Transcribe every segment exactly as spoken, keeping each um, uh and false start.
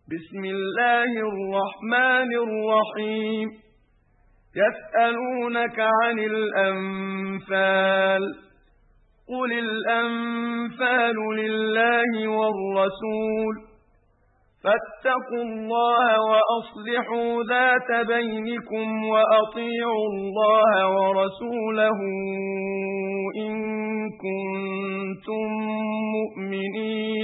بسم الله الرحمن الرحيم يسألونك عن الأنفال قل الأنفال لله والرسول فاتقوا الله وأصلحوا ذات بينكم وأطيعوا الله ورسوله إن كنتم مؤمنين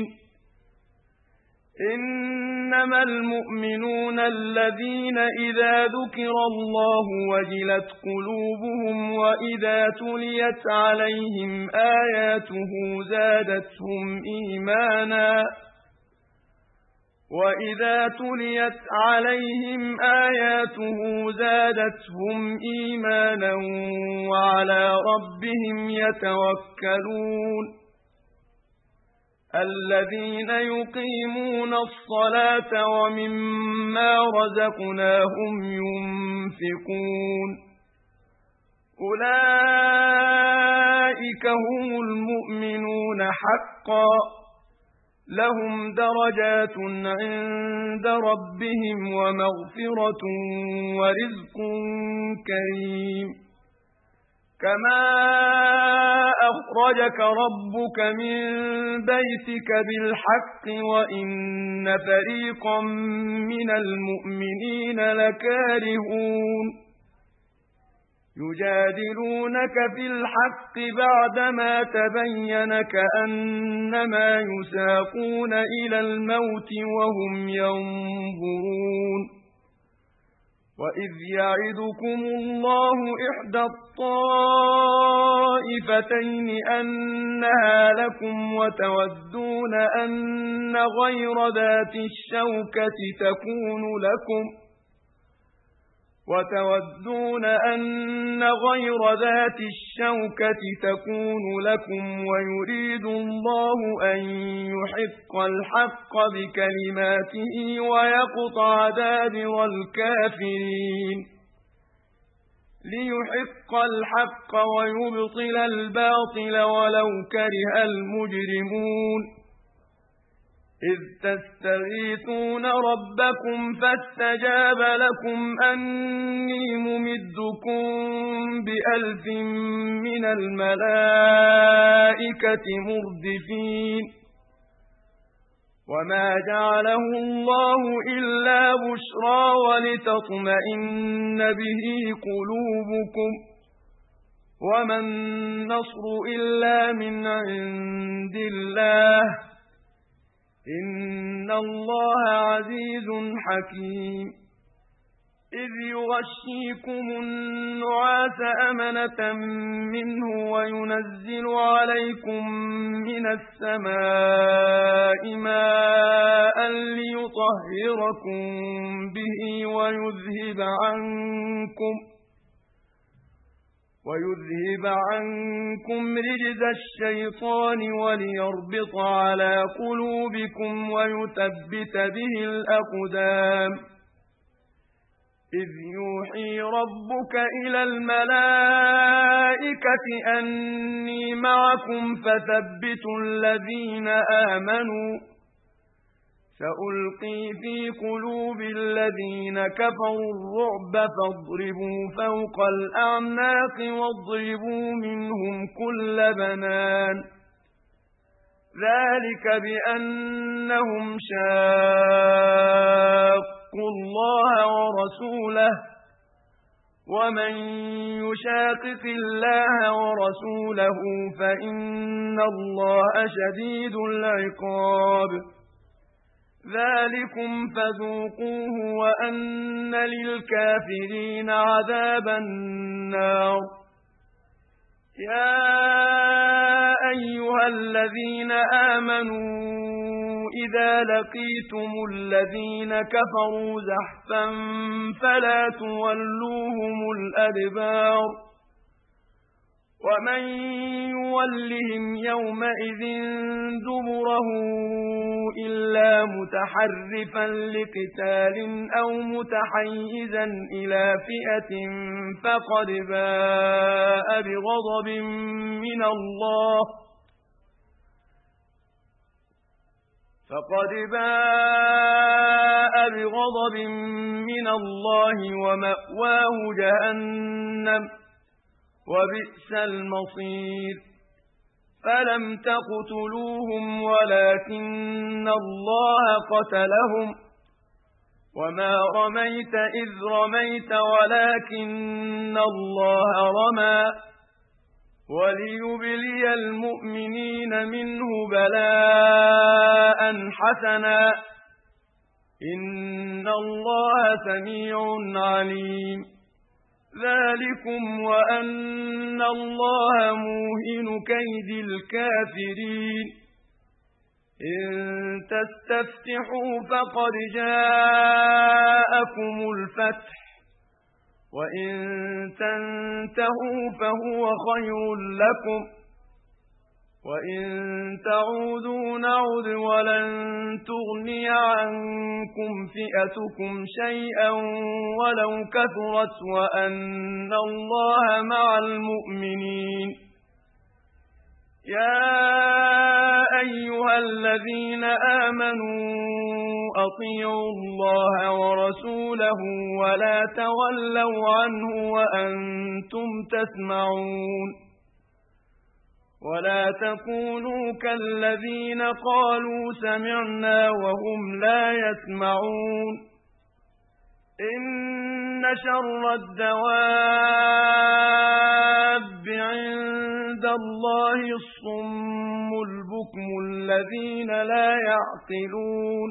إنما المؤمنون الذين إذا ذكر الله وجلت قلوبهم وإذا تليت عليهم آياته زادتهم إيمانا وإذا تليت عليهم آياته زادتهم إيمانا وعلى ربهم يتوكلون الذين يقيمون الصلاة ومما رزقناهم ينفقون أولئك هم المؤمنون حقا لهم درجات عند ربهم ومغفرة ورزق كريم كما أخرجك ربك من بيتك بالحق وإن فريقا من المؤمنين لكارهون يجادلونك في الحق بعدما تبين كأنما يساقون إلى الموت وهم ينظرون وإذ يعدكم الله إحدى الطائفتين أنها لكم وتودون أن غير ذات الشوكة تكون لكم وتودون أن غير ذات الشوكة تكون لكم ويريد الله أن يحق الحق بكلماته ويقطع دابر الكافرين ليحق الحق ويبطل الباطل ولو كره المجرمون إذ تستغيثون ربكم فاستجاب لكم أني ممدكم بألف من الملائكة مردفين وما جعله الله إلا بشرى ولتطمئن به قلوبكم وما النصر إلا من عند الله إن الله عزيز حكيم إذ يغشيكم النعاس أمنة منه وينزل عليكم من السماء ماء ليطهركم به ويذهب عنكم ويذهب عنكم رجز الشيطان وليربط على قلوبكم ويثبت به الأقدام إذ يوحي ربك إلى الملائكة أني معكم فثبتوا الذين آمنوا سألقي في قلوب الذين كفروا الرعب فاضربوا فوق الأعناق واضربوا منهم كل بنان ذلك بأنهم شاقوا الله ورسوله ومن يشاقق الله ورسوله فإن الله شديد العقاب ذلكم فذوقوه وأن للكافرين عذاب النار يا أيها الذين آمنوا إذا لقيتم الذين كفروا زحفا فلا تولوهم الأدبار ومن يولهم يومئذ دبره إلا متحرفا لقتال أو متحيزا إلى فئة فقد باء بغضب من الله فقد باء بغضب من الله ومأواه جهنم وبئس المصير فلم تقتلوهم ولكن الله قتلهم وما رميت إذ رميت ولكن الله رمى وليبلي المؤمنين منه بلاء حسنا إن الله سميع عليم ذلكم وأن الله موهن كيد الكافرين إن تستفتحوا فقد جاءكم الفتح وإن تنتهوا فهو خير لكم وإن تعودوا نعد ولن تغني عنكم فئتكم شيئا ولو كثرت وأن الله مع المؤمنين يا أيها الذين آمنوا أطيعوا الله ورسوله ولا تولوا عنه وأنتم تسمعون ولا تكونوا كالذين قالوا سمعنا وهم لا يسمعون إن شر الدواب عند الله الصم البكم الذين لا يعقلون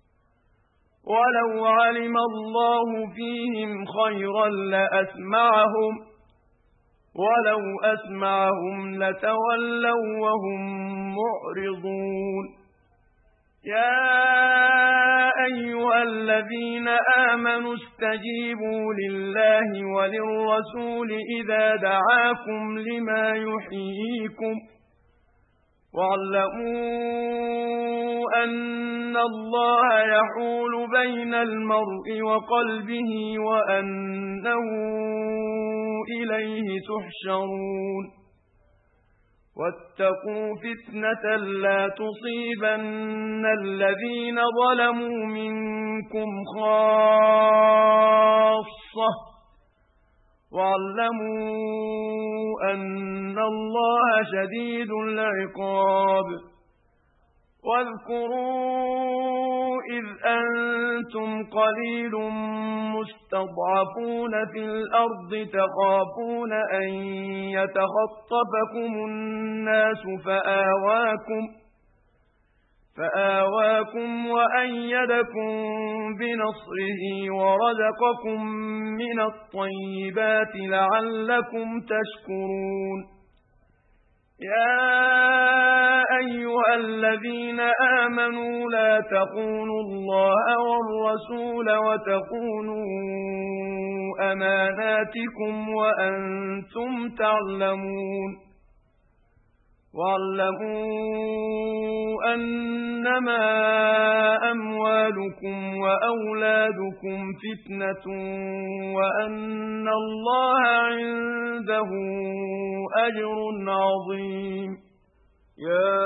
ولو علم الله فيهم خيرا لأسمعهم ولو أسمعهم لتولوا وهم معرضون يا أيها الذين آمنوا استجيبوا لله وللرسول إذا دعاكم لما يحييكم واعلموا أن الله يحول بين المرء وقلبه وأنه إليه تحشرون واتقوا فتنة لا تصيبن الذين ظلموا منكم خاصة واعلموا أن الله شديد العقاب واذكروا إذ أنتم قليل مستضعفون في الأرض تخافون أن يتخطفكم الناس فآواكم فآواكم وأيدكم بنصره ورزقكم من الطيبات لعلكم تشكرون يا أيها الذين آمنوا لا تخونوا الله والرسول وتخونوا أماناتكم وأنتم تعلمون واعلموا أنما أموالكم وأولادكم فتنة وأن الله عنده أجر عظيم يا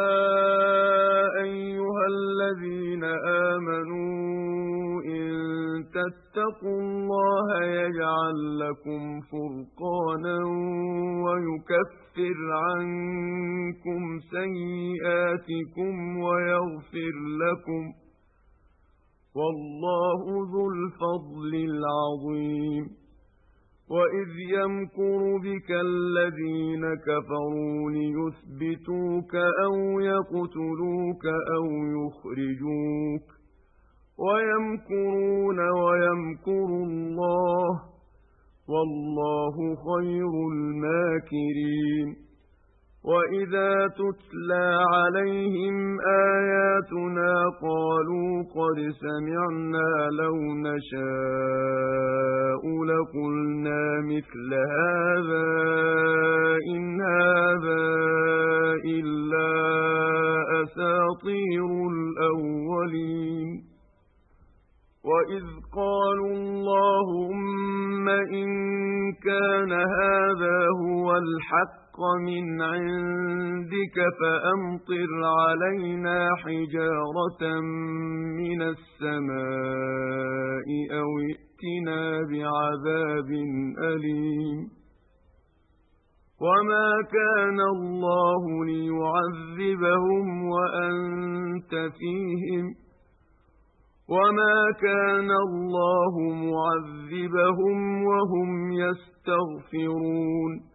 أيها الذين آمنوا إن تتقوا الله يجعل لكم فرقانا ويكفر عنكم سيئاتكم ويغفر لكم والله ذو الفضل العظيم وإذ يمكر بك الذين كفروا ليثبتوك أو يقتلوك أو يخرجوك ويمكرون ويمكر الله والله خير الماكرين وإذا تتلى عليهم آياتنا قالوا قد سمعنا لو نشاء لقلنا مثل هذا إن هذا إلا أساطير الأولين وإذ قالوا اللهم إن كان هذا هو الحق من عندك فأمطر علينا حجارة من السماء أو ائتنا بعذاب أليم وما كان الله ليعذبهم وأنت فيهم وما كان الله معذبهم وهم يستغفرون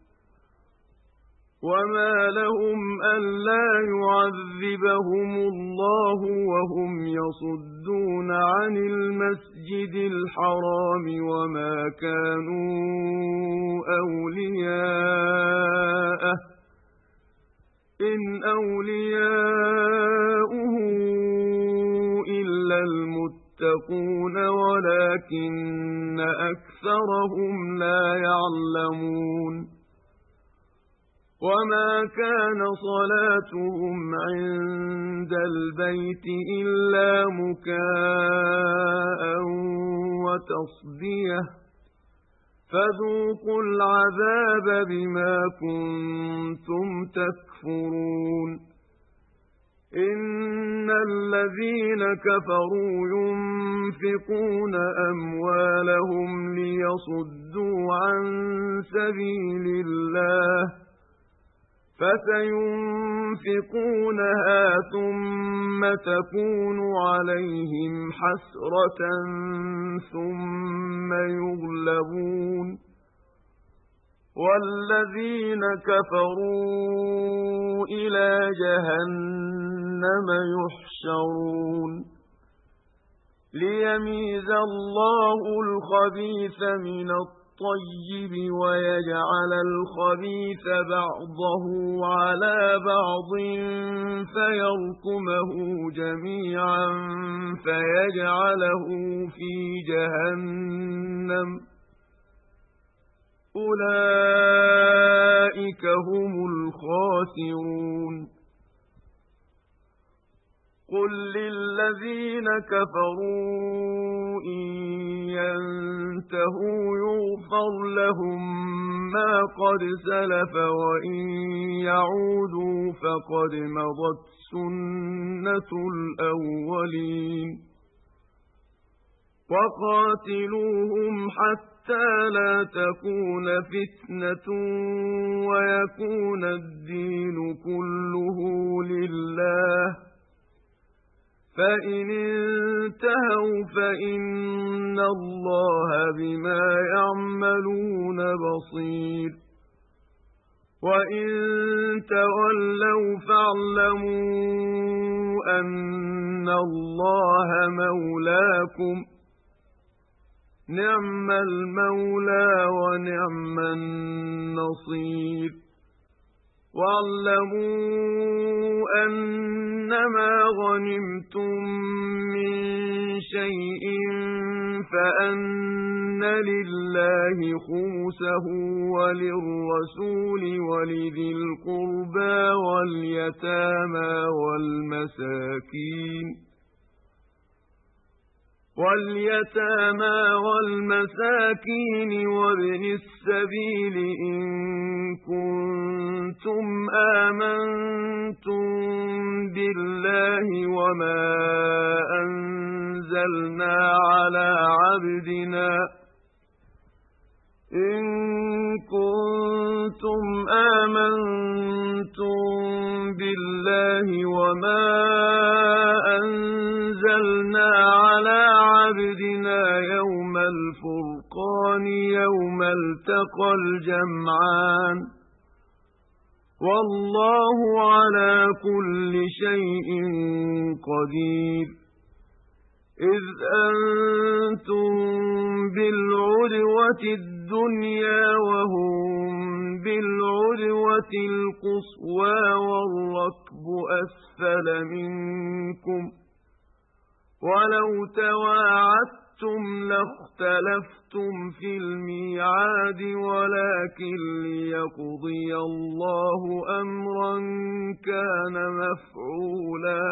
وما لهم ألا يعذبهم الله وهم يصدون عن المسجد الحرام وما كانوا أولياءه إن أولياؤه إلا المتقون ولكن أكثرهم لا يعلمون وما كان صلاتهم عند البيت إلا مكاء وتصدية فذوقوا العذاب بما كنتم تكفرون إن الذين كفروا ينفقون أموالهم ليصدوا عن سبيل الله فسينفقونها ثم تكون عليهم حسرة ثم يغلبون والذين كفروا إلى جهنم يحشرون ليميز الله الخبيث من الطيب الطيب ويجعل الخبيث بعضه على بعض فيركمه جميعا فيجعله في جهنم أولئك هم الخاسرون قل للذين كفروا إن ينتهوا يغفر لهم ما قد سلف وإن يعودوا فقد مضت سنة الأولين وقاتلوهم حتى لا تكون فتنة ويكون الدين كله لله فإن انتهوا فإن الله بما يعملون بصير وإن تولوا فاعلموا أن الله مولاكم نعم المولى ونعم النصير واعلموا أنما غنمتم من شيء فأن لله خمسه وللرسول ولذي القربى واليتامى والمساكين واليتامى والمساكين وابن السبيل إن كنتم آمنتم بالله وما أنزلنا على عبدنا إن كنتم آمنتم بالله وما أنزلنا على عبدنا يوم الفرقان يوم التقى الجمعان والله على كل شيء قدير إذ أنتم بالعدوة الدنيا وهم بالعدوة القصوى والركب أسفل منكم ولو تواعدتم لاختلفتم في الميعاد ولكن ليقضي الله أمرا كان مفعولا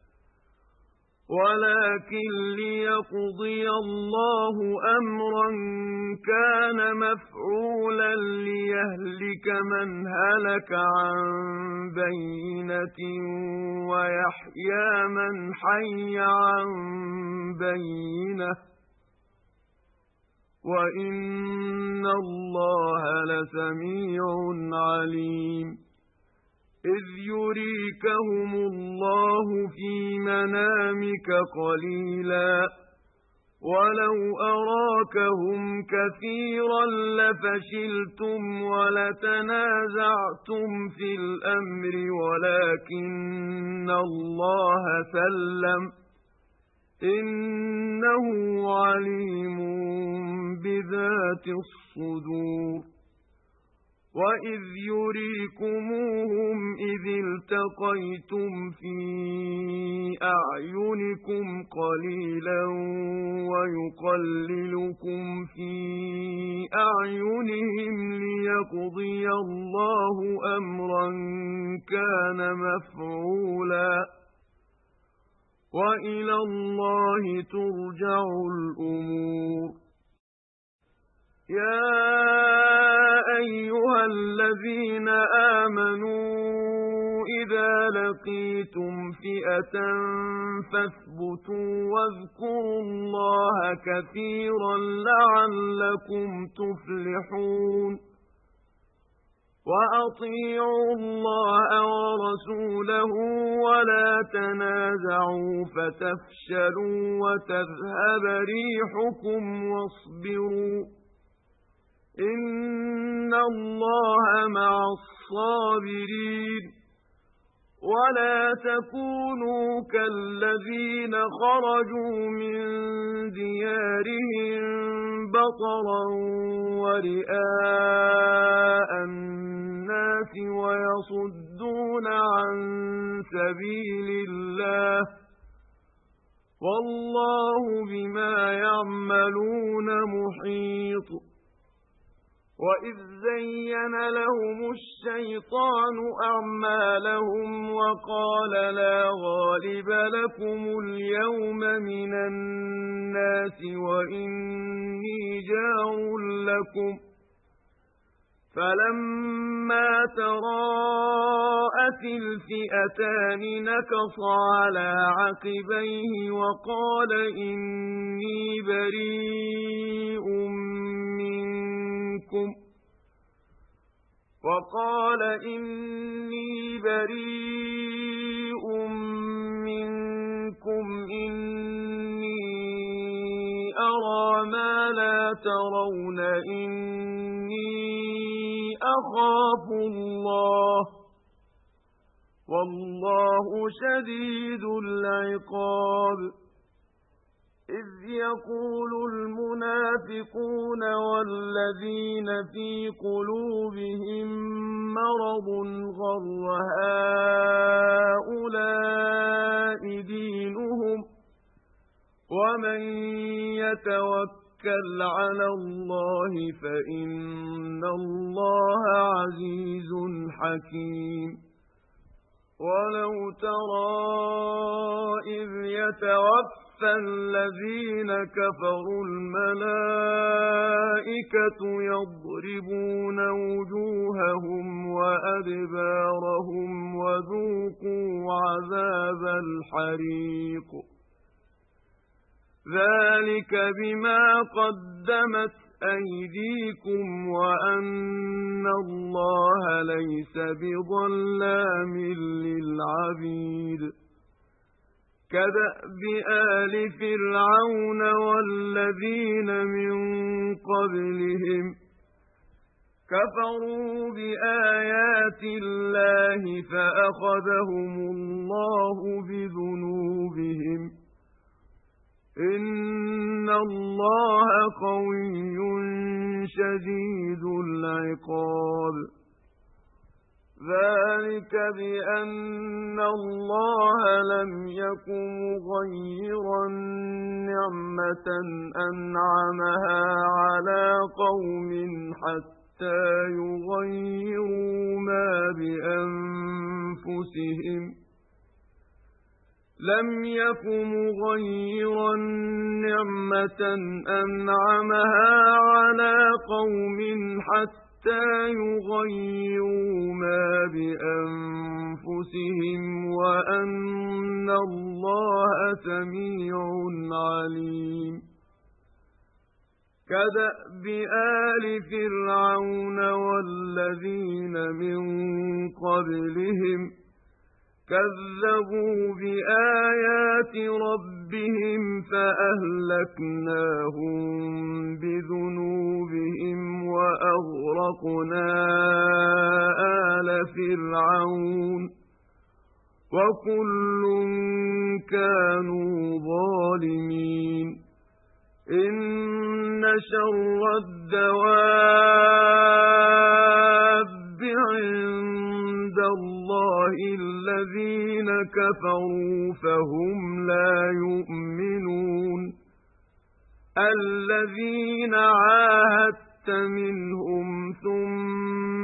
ولكن ليقضي الله أمرا كان مفعولا ليهلك من هلك عن بينة ويحيى من حي عن بينة وَإِنَّ اللَّهَ لَسَمِيعٌ عَلِيمٌ إِذْ يُرِيكَهُمُ اللَّهُ فِي مَنَامِكَ قَلِيلًا وَلَوْ أَرَاكَهُمْ كَثِيرًا لَّفَشِلْتُمْ وَلَتَنَازَعْتُمْ فِي الْأَمْرِ وَلَكِنَّ اللَّهَ سَلَّمَ إِنَّهُ عَلِيمٌ بِذَاتِ الصُّدُورِ وَإِذْ يُرِيكُمُوهُمْ إِذِ الْتَقَيْتُمْ فِي أَعْيُنِكُمْ قَلِيلًا وَيُقَلِّلُكُمْ فِي أَعْيُنِهِمْ لِيَقْضِيَ اللَّهُ أَمْرًا كَانَ مَفْعُولًا وَإِلَى اللَّهِ تُرْجَعُ الْأُمُورُ يَا أَيُّهَا الَّذِينَ آمَنُوا إِذَا لَقِيتُمْ فِئَةً فَاثْبُتُوا وَاذْكُرُوا اللَّهَ كَثِيرًا لَّعَلَّكُمْ تُفْلِحُونَ وَأَطِيعُوا اللَّهَ وَرَسُولَهُ وَلَا تَنَازَعُوا فَتَفْشَلُوا وَتَذْهَبَ رِيحُكُمْ وَاصْبِرُوا إِنَّ اللَّهَ مَعَ الصَّابِرِينَ وَلَا تَكُونُوا كَالَّذِينَ خَرَجُوا مِن دِيَارِهِم بَطَرًا وَرِئَاءَ النَّاسِ وَيَصُدُّونَ عَن سَبِيلِ اللَّهِ وَاللَّهُ بِمَا يَعْمَلُونَ مُحِيطٌ وَإِذْ زَيَّنَ لَهُمُ الشَّيْطَانُ أَعْمَالَهُمْ وَقَالَ لَا غَالِبَ لَكُمُ الْيَوْمَ مِنَ النَّاسِ وَإِنِّي جَارٌ لَّكُمْ فَلَمَّا تَرَاءَتِ الْفِئَتَانِ نَكَصَ عَلَىٰ عَقِبَيْهِ وَقَالَ إِنِّي بَرِيءٌ منكم وقال إني بريء منكم إني أرى ما لا ترون إني أخاف الله والله شديد العقاب إذ يقول المنافقون والذين في قلوبهم مرض غر هؤلاء دينهم ومن يتوكل على الله فإن الله عزيز حكيم ولو ترى إذ يتوفى فالذين كفروا الملائكة يضربون وجوههم وأدبارهم وذوقوا عذاب الحريق ذلك بما قدمت أيديكم وأن الله ليس بظلام للعبيد كدأب آل فرعون والذين من قبلهم كفروا بآيات الله فأخذهم الله بذنوبهم إن الله قوي شديد العقاب ذلك بأن الله لم يكن مغيرا نعمة أنعمها على قوم حتى يغيروا ما بأنفسهم لم يكن مغيرا نعمة أنعمها على قوم حتى حتى يغيروا ما بأنفسهم وأن الله سميع عليم كدأب آل فرعون والذين من قبلهم كذبوا بآيات ربهم فأهلكناهم بذنوبهم وأغرقنا آل فرعون وكل كانوا ظالمين إن شر الدواب عند الله الذين كفروا فهم لا يؤمنون الذين عاهدت منهم ثم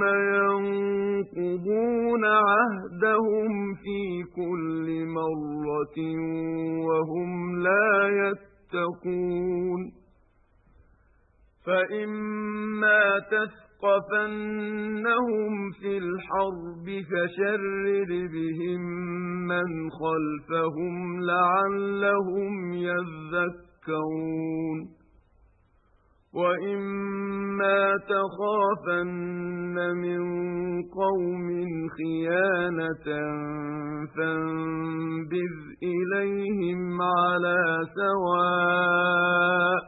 ينقضون عهدهم في كل مرة وهم لا يتقون فإما تثقفنهم في الحرب فشرر بهم من خلفهم لعلهم يذكرون وإما تخافن من قوم خيانة فانبذ إليهم على سواء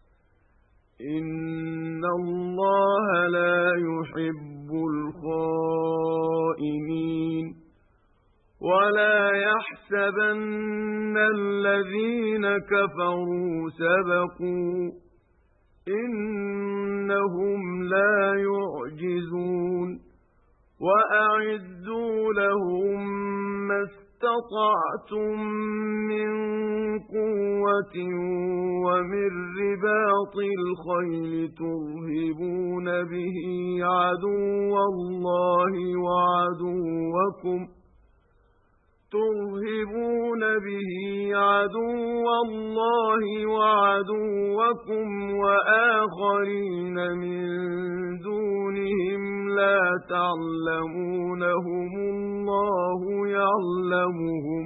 إن الله لا يحب الخائنين ولا يحسبن الذين كفروا سبقوا إنهم لا يعجزون وأعدوا لهم ما استطعتم من قوة ومن رباط الخيل ترهبون به عدو الله وعدوكم ترهبون به عدو الله وعدوكم وآخرين من دونهم لا تعلمونهم الله يعلمهم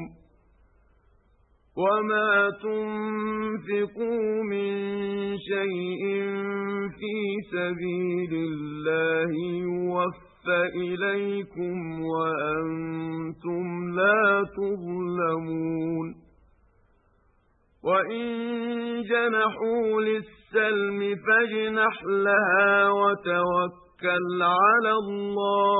وما تنفقوا من شيء في سبيل الله يوفى إليكم وأنتم لا تظلمون وإن جنحوا للسلم فاجنح لها وتوكل على الله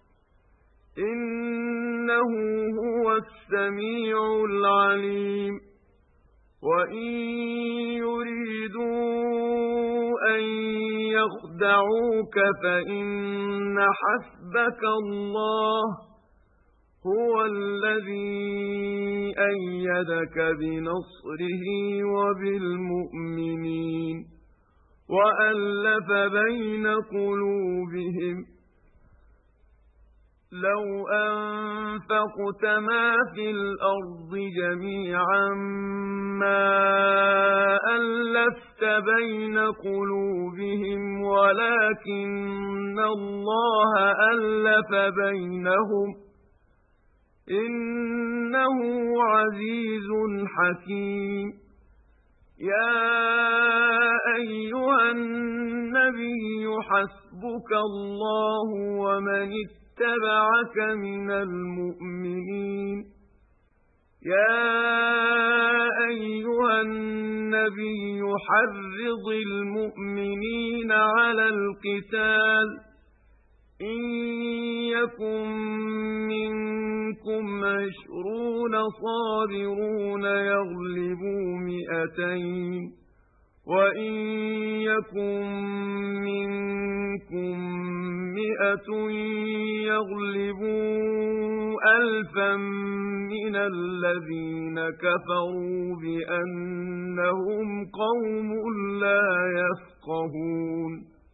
إنه هو السميع العليم وإن يريدوا أن يخدعوك فإن حسبك الله هو الذي أيدك بنصره وبالمؤمنين وألف بين قلوبهم لو أنفقت ما في الأرض جميعا ما ألفت بين قلوبهم ولكن الله ألف بينهم إنه عزيز حكيم يا أيها النبي حسبك الله ومن اتبعك من المؤمنين يا أيها النبي حرض المؤمنين على القتال إن يكن منكم عشرون صابرون يغلبوا مئتين وإن يكن منكم مئة يغلبوا ألفا من الذين كفروا بأنهم قوم لا يفقهون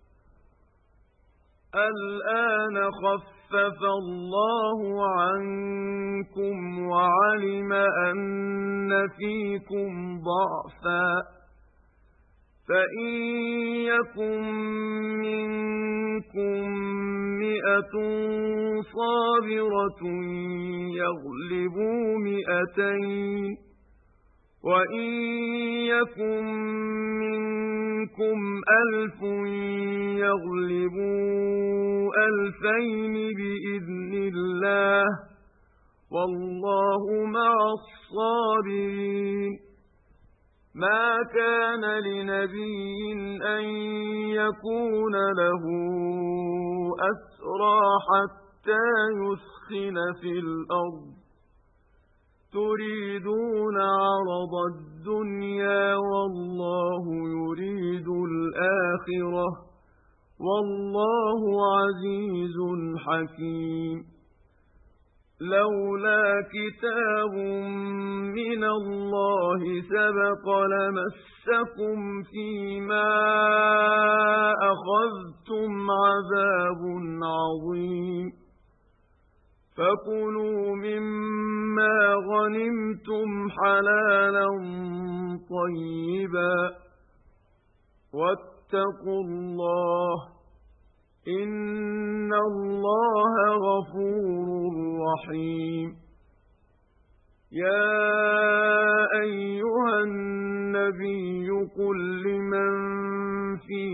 الآن خفف الله عنكم وعلم أن فيكم ضعفا فإن يكن منكم مئة صابرة يغلبوا مئتين وإن يكن منكم منكم ألف يغلبوا ألفين بإذن الله والله مع الصابرين ما كان لنبي أن يكون له أسرى حتى يثخن في الأرض تريدون عرض الدنيا والله يريد الآخرة والله عزيز حكيم لولا كتاب من الله سبق لمسكم فيما أخذتم عذاب عظيم فكلوا مما غنمتم حلالا طيبا واتقوا الله إن الله غفور رحيم يا أيها النبي قل لمن في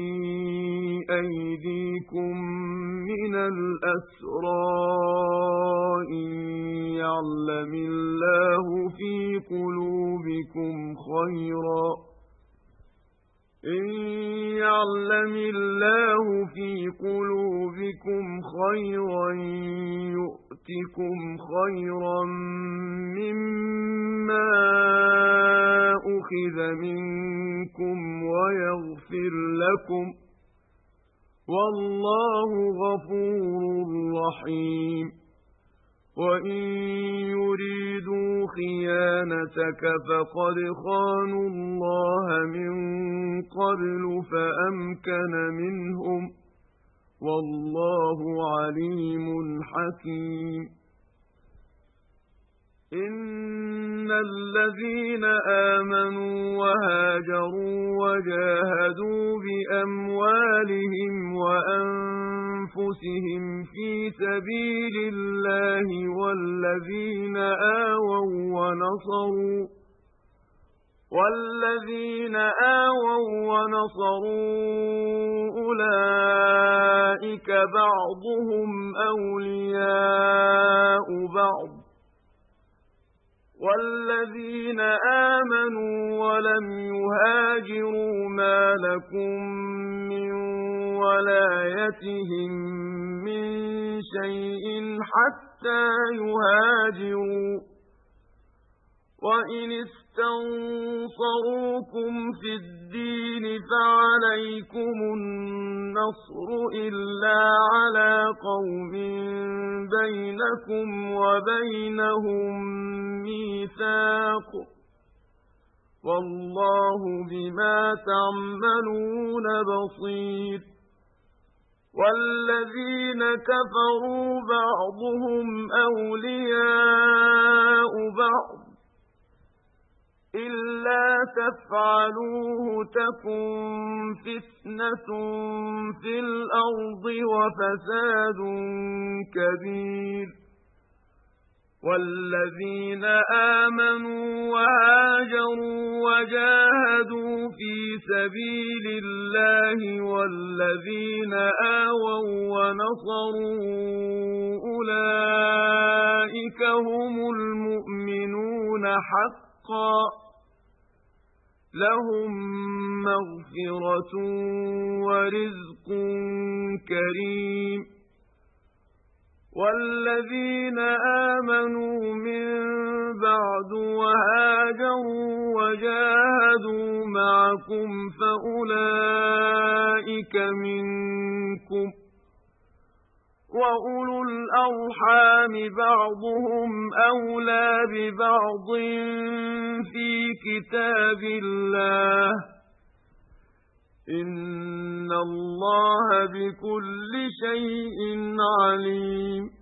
أيديكم من الأسرى إن يعلم الله في قلوبكم خيرا إن يعلم الله في قلوبكم خيرا يؤتكم خيرا مما أخذ منكم ويغفر لكم والله غفور رحيم وإن يريدوا خيانتك فقد خانوا الله من قبل فأمكن منهم والله عليم حكيم إن الذين آمنوا وهاجروا وجاهدوا بأموالهم وأنفسهم في سبيل الله والذين آووا ونصروا والذين آووا ونصروا أولئك بعضهم أولياء بعض والذين آمنوا ولم يهاجروا ما لكم من ولايتهم من شيء حتى يهاجروا وإن استنصروكم في الدين فعليكم النصر إلا على قوم بينكم وبينهم ميثاق والله بما تعملون بصير والذين كفروا بعضهم أولياء بعض إلا تفعلوه تكن فتنة في الأرض وفساد كبير والذين آمنوا وهاجروا وجاهدوا في سبيل الله والذين آووا ونصروا أولئك هم المؤمنون حقا لهم مغفرة ورزق كريم والذين آمنوا من بعد وهاجروا وجاهدوا معكم فأولئك منكم وأولو الأرحام بعضهم أولى ببعض في كتاب الله إن الله بكل شيء عليم